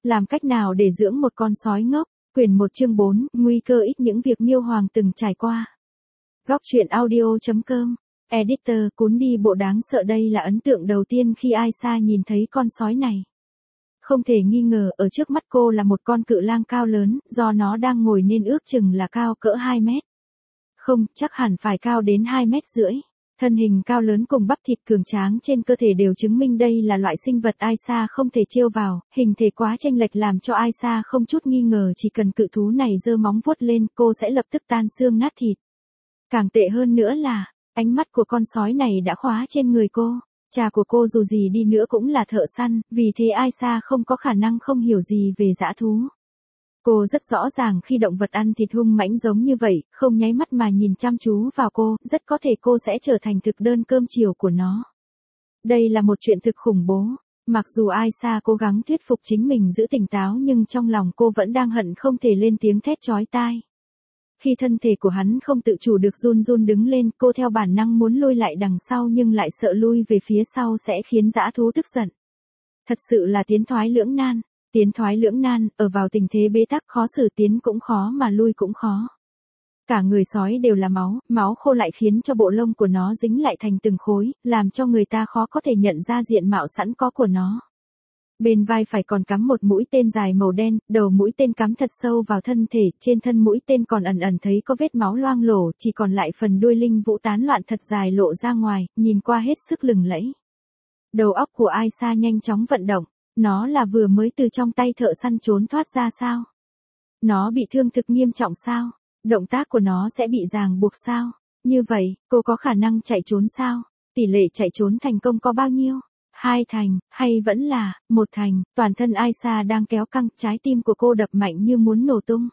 Làm cách nào để dưỡng một con sói ngốc? Quyển 1 chương 4, nguy cơ ít những việc Miêu Hoàng từng trải qua. Góc truyện audio.com. Editor, cuốn đi bộ đáng sợ. Đây là ấn tượng đầu tiên khi Aisha nhìn thấy con sói này. Không thể nghi ngờ ở trước mắt cô là một con cự lang cao lớn, do nó đang ngồi nên ước chừng là cao cỡ 2 mét. Không, chắc hẳn phải cao đến 2,5 mét. Thân hình cao lớn cùng bắp thịt cường tráng trên cơ thể đều chứng minh đây là loại sinh vật Aisha không thể trêu vào, hình thể quá chênh lệch làm cho Aisha không chút nghi ngờ chỉ cần cự thú này giơ móng vuốt lên cô sẽ lập tức tan xương nát thịt. Càng tệ hơn nữa là, ánh mắt của con sói này đã khóa trên người cô. Cha của cô dù gì đi nữa cũng là thợ săn, vì thế Aisha không có khả năng không hiểu gì về dã thú. Cô rất rõ ràng khi động vật ăn thịt hung mãnh giống như vậy, không nháy mắt mà nhìn chăm chú vào cô, rất có thể cô sẽ trở thành thực đơn cơm chiều của nó. Đây là một chuyện thực khủng bố. Mặc dù Aisha cố gắng thuyết phục chính mình giữ tỉnh táo nhưng trong lòng cô vẫn đang hận không thể lên tiếng thét chói tai. Khi thân thể của hắn không tự chủ được run run đứng lên, cô theo bản năng muốn lui lại đằng sau nhưng lại sợ lui về phía sau sẽ khiến dã thú tức giận. Thật sự là tiến thoái lưỡng nan. Tiến thoái lưỡng nan, ở vào tình thế bế tắc, khó xử tiến cũng khó mà lui cũng khó. Cả người sói đều là máu, máu khô lại khiến cho bộ lông của nó dính lại thành từng khối, làm cho người ta khó có thể nhận ra diện mạo sẵn có của nó. Bên vai phải còn cắm một mũi tên dài màu đen, đầu mũi tên cắm thật sâu vào thân thể, trên thân mũi tên còn ẩn ẩn thấy có vết máu loang lổ, chỉ còn lại phần đuôi linh vũ tán loạn thật dài lộ ra ngoài, nhìn qua hết sức lừng lẫy. Đầu óc của Aisha nhanh chóng vận động. Nó là vừa mới từ trong tay thợ săn trốn thoát ra sao? Nó bị thương thực nghiêm trọng sao? Động tác của nó sẽ bị ràng buộc sao? Như vậy, cô có khả năng chạy trốn sao? Tỷ lệ chạy trốn thành công có bao nhiêu? 2 thành, hay vẫn là 1 thành? Toàn thân Aisha đang kéo căng, trái tim của cô đập mạnh như muốn nổ tung.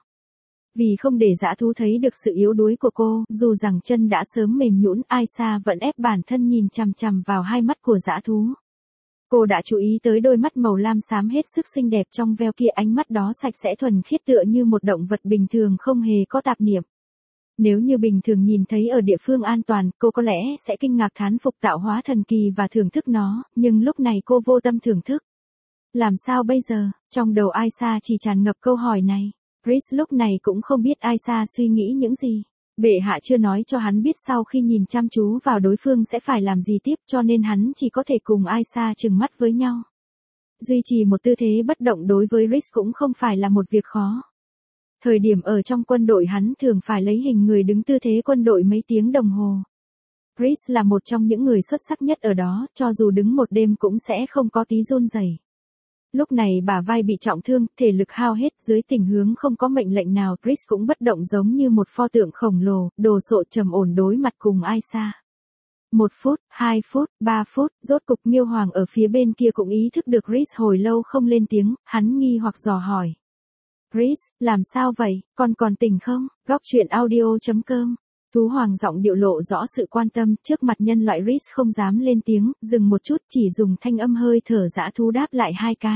Vì không để dã thú thấy được sự yếu đuối của cô, dù rằng chân đã sớm mềm nhũn, Aisha vẫn ép bản thân nhìn chằm chằm vào hai mắt của dã thú. Cô đã chú ý tới đôi mắt màu lam xám hết sức xinh đẹp trong veo kia, ánh mắt đó sạch sẽ thuần khiết tựa như một động vật bình thường không hề có tạp niệm. Nếu như bình thường nhìn thấy ở địa phương an toàn, cô có lẽ sẽ kinh ngạc thán phục tạo hóa thần kỳ và thưởng thức nó, nhưng lúc này cô vô tâm thưởng thức. Làm sao bây giờ? Trong đầu Aisha chỉ tràn ngập câu hỏi này. Chris lúc này cũng không biết Aisha suy nghĩ những gì. Bệ hạ chưa nói cho hắn biết sau khi nhìn chăm chú vào đối phương sẽ phải làm gì tiếp, cho nên hắn chỉ có thể cùng Aisha trừng mắt với nhau. Duy trì một tư thế bất động đối với Chris cũng không phải là một việc khó. Thời điểm ở trong quân đội hắn thường phải lấy hình người đứng tư thế quân đội mấy tiếng đồng hồ. Chris là một trong những người xuất sắc nhất ở đó, cho dù đứng một đêm cũng sẽ không có tí run rẩy. Lúc này bả vai bị trọng thương, thể lực hao hết, dưới tình huống không có mệnh lệnh nào, Chris cũng bất động giống như một pho tượng khổng lồ, đồ sộ trầm ổn đối mặt cùng Aisha. 1 phút, 2 phút, 3 phút, rốt cục Miêu Hoàng ở phía bên kia cũng ý thức được Chris hồi lâu không lên tiếng, hắn nghi hoặc dò hỏi. Chris, làm sao vậy, con còn tỉnh không? Góc truyện audio.com. Thú Hoàng giọng điệu lộ rõ sự quan tâm, trước mặt nhân loại Chris không dám lên tiếng, dừng một chút chỉ dùng thanh âm hơi thở dã thú đáp lại 2 cái.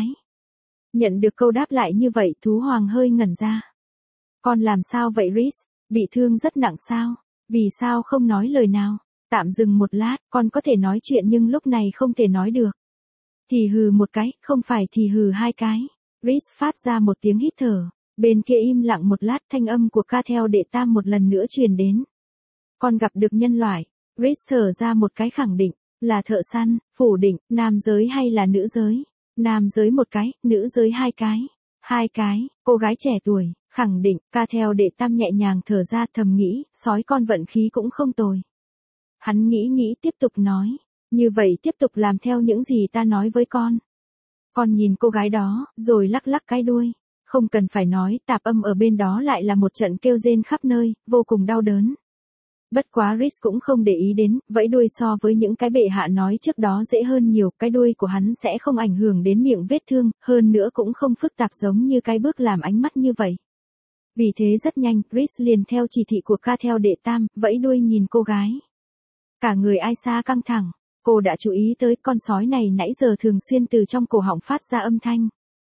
Nhận được câu đáp lại như vậy, Thú Hoàng hơi ngẩn ra. Con làm sao vậy Chris? Bị thương rất nặng sao? Vì sao không nói lời nào? Tạm dừng một lát, con có thể nói chuyện nhưng lúc này không thể nói được. Thì hừ một cái, không phải thì hừ 2 cái. Chris phát ra một tiếng hít thở. Bên kia im lặng một lát, thanh âm của ca theo đệ tam một lần nữa truyền đến. Con gặp được nhân loại. Chris thở ra một cái khẳng định. Là thợ săn, phủ định, nam giới hay là nữ giới? Nam giới 1 cái, nữ giới 2 cái. 2 cái, cô gái trẻ tuổi, khẳng định, ca theo đệ tam nhẹ nhàng thở ra thầm nghĩ, sói con vận khí cũng không tồi. Hắn nghĩ tiếp tục nói. Như vậy tiếp tục làm theo những gì ta nói với con. Con nhìn cô gái đó, rồi lắc lắc cái đuôi. Không cần phải nói, tạp âm ở bên đó lại là một trận kêu rên khắp nơi, vô cùng đau đớn. Bất quá Chris cũng không để ý đến, vẫy đuôi so với những cái bệ hạ nói trước đó dễ hơn nhiều, cái đuôi của hắn sẽ không ảnh hưởng đến miệng vết thương, hơn nữa cũng không phức tạp giống như cái bước làm ánh mắt như vậy. Vì thế rất nhanh, Chris liền theo chỉ thị của ca theo đệ tam, vẫy đuôi nhìn cô gái. Cả người Aisha căng thẳng, cô đã chú ý tới con sói này nãy giờ thường xuyên từ trong cổ họng phát ra âm thanh.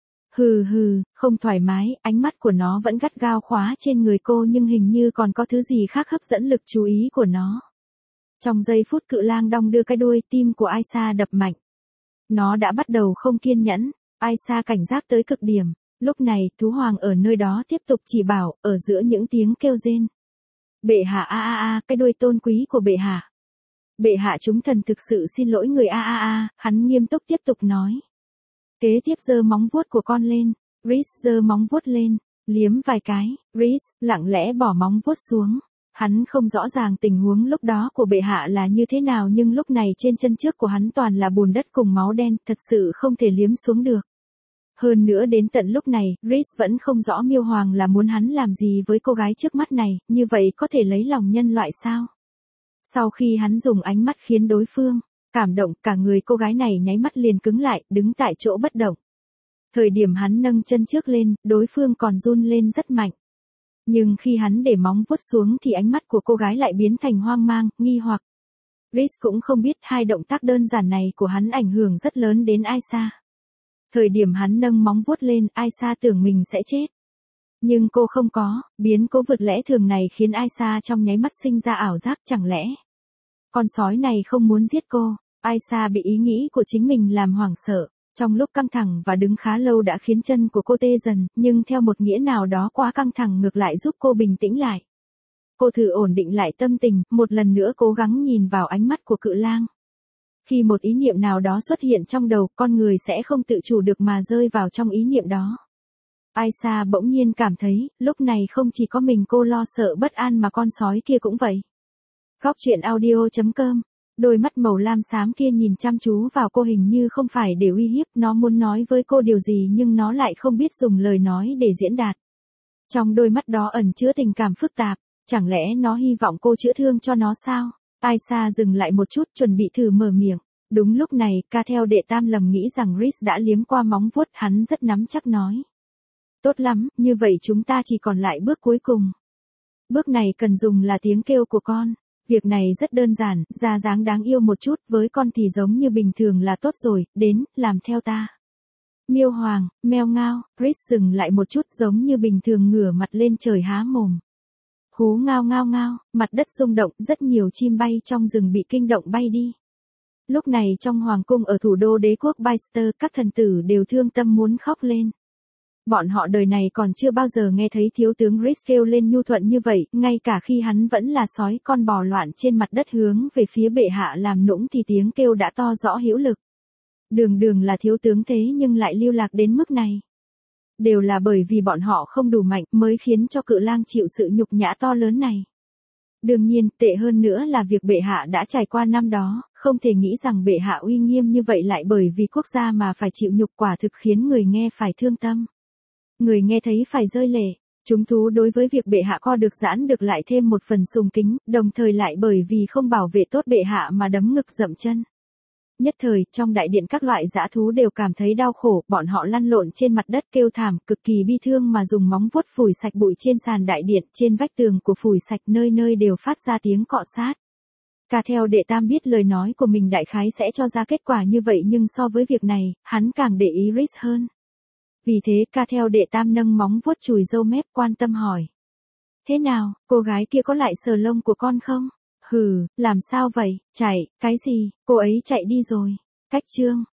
Hừ, không thoải mái, ánh mắt của nó vẫn gắt gao khóa trên người cô nhưng hình như còn có thứ gì khác hấp dẫn lực chú ý của nó. Trong giây phút cự lang đong đưa cái đuôi, tim của Aisha đập mạnh. Nó đã bắt đầu không kiên nhẫn. Aisha cảnh giác tới cực điểm. Lúc này, thú hoàng ở nơi đó tiếp tục chỉ bảo, ở giữa những tiếng kêu rên. Bệ hạ cái đuôi tôn quý của bệ hạ. Bệ hạ chúng thần thực sự xin lỗi người hắn nghiêm túc tiếp tục nói. Kế tiếp giơ móng vuốt của con lên, Rhys giơ móng vuốt lên, liếm vài cái, Rhys lặng lẽ bỏ móng vuốt xuống. Hắn không rõ ràng tình huống lúc đó của bệ hạ là như thế nào nhưng lúc này trên chân trước của hắn toàn là bùn đất cùng máu đen, thật sự không thể liếm xuống được. Hơn nữa đến tận lúc này, Rhys vẫn không rõ Miêu Hoàng là muốn hắn làm gì với cô gái trước mắt này, như vậy có thể lấy lòng nhân loại sao? Sau khi hắn dùng ánh mắt khiến đối phương cảm động, cả người cô gái này nháy mắt liền cứng lại, đứng tại chỗ bất động. Thời điểm hắn nâng chân trước lên, đối phương còn run lên rất mạnh. Nhưng khi hắn để móng vuốt xuống thì ánh mắt của cô gái lại biến thành hoang mang, nghi hoặc. Rhys cũng không biết hai động tác đơn giản này của hắn ảnh hưởng rất lớn đến Aisha. Thời điểm hắn nâng móng vuốt lên, Aisha tưởng mình sẽ chết. Nhưng cô không có, biến cố vượt lẽ thường này khiến Aisha trong nháy mắt sinh ra ảo giác, chẳng lẽ con sói này không muốn giết cô. Aisha bị ý nghĩ của chính mình làm hoảng sợ. Trong lúc căng thẳng và đứng khá lâu đã khiến chân của cô tê dần, nhưng theo một nghĩa nào đó quá căng thẳng ngược lại giúp cô bình tĩnh lại. Cô thử ổn định lại tâm tình, một lần nữa cố gắng nhìn vào ánh mắt của cự lang. Khi một ý niệm nào đó xuất hiện trong đầu, con người sẽ không tự chủ được mà rơi vào trong ý niệm đó. Aisha bỗng nhiên cảm thấy, lúc này không chỉ có mình cô lo sợ bất an mà con sói kia cũng vậy. Góc truyện audio.com. Đôi mắt màu lam xám kia nhìn chăm chú vào cô hình như không phải để uy hiếp, nó muốn nói với cô điều gì nhưng nó lại không biết dùng lời nói để diễn đạt. Trong đôi mắt đó ẩn chứa tình cảm phức tạp, chẳng lẽ nó hy vọng cô chữa thương cho nó sao? Aisha dừng lại một chút chuẩn bị thử mở miệng. Đúng lúc này, ca theo đệ tam lầm nghĩ rằng Rhys đã liếm qua móng vuốt, hắn rất nắm chắc nói. Tốt lắm, như vậy chúng ta chỉ còn lại bước cuối cùng. Bước này cần dùng là tiếng kêu của con. Việc này rất đơn giản, ra dáng đáng yêu một chút, với con thì giống như bình thường là tốt rồi, đến, làm theo ta. Miêu Hoàng, meo ngao, Rhys dừng lại một chút giống như bình thường ngửa mặt lên trời há mồm. Hú ngao ngao ngao, mặt đất rung động, rất nhiều chim bay trong rừng bị kinh động bay đi. Lúc này trong hoàng cung ở thủ đô đế quốc Bicester, các thần tử đều thương tâm muốn khóc lên. Bọn họ đời này còn chưa bao giờ nghe thấy thiếu tướng Rhys kêu lên nhu thuận như vậy, ngay cả khi hắn vẫn là sói con bò loạn trên mặt đất hướng về phía bệ hạ làm nũng thì tiếng kêu đã to rõ hữu lực. Đường là thiếu tướng thế nhưng lại lưu lạc đến mức này. Đều là bởi vì bọn họ không đủ mạnh mới khiến cho cự lang chịu sự nhục nhã to lớn này. Đương nhiên, tệ hơn nữa là việc bệ hạ đã trải qua năm đó, không thể nghĩ rằng bệ hạ uy nghiêm như vậy lại bởi vì quốc gia mà phải chịu nhục, quả thực khiến người nghe phải thương tâm. Người nghe thấy phải rơi lệ. Chúng thú đối với việc bệ hạ co được giãn được lại thêm một phần sùng kính, đồng thời lại bởi vì không bảo vệ tốt bệ hạ mà đấm ngực dậm chân. Nhất thời, trong đại điện các loại dã thú đều cảm thấy đau khổ, bọn họ lăn lộn trên mặt đất kêu thảm, cực kỳ bi thương mà dùng móng vuốt phủi sạch bụi trên sàn đại điện, trên vách tường của phủi sạch nơi nơi đều phát ra tiếng cọ sát. Cả theo đệ tam biết lời nói của mình đại khái sẽ cho ra kết quả như vậy nhưng so với việc này, hắn càng để ý Rhys hơn. Vì thế ca theo đệ tam nâng móng vuốt chùi râu mép quan tâm hỏi. Thế nào, cô gái kia có lại sờ lông của con không? Hừ, làm sao vậy, chạy, cái gì, cô ấy chạy đi rồi. Cách chương.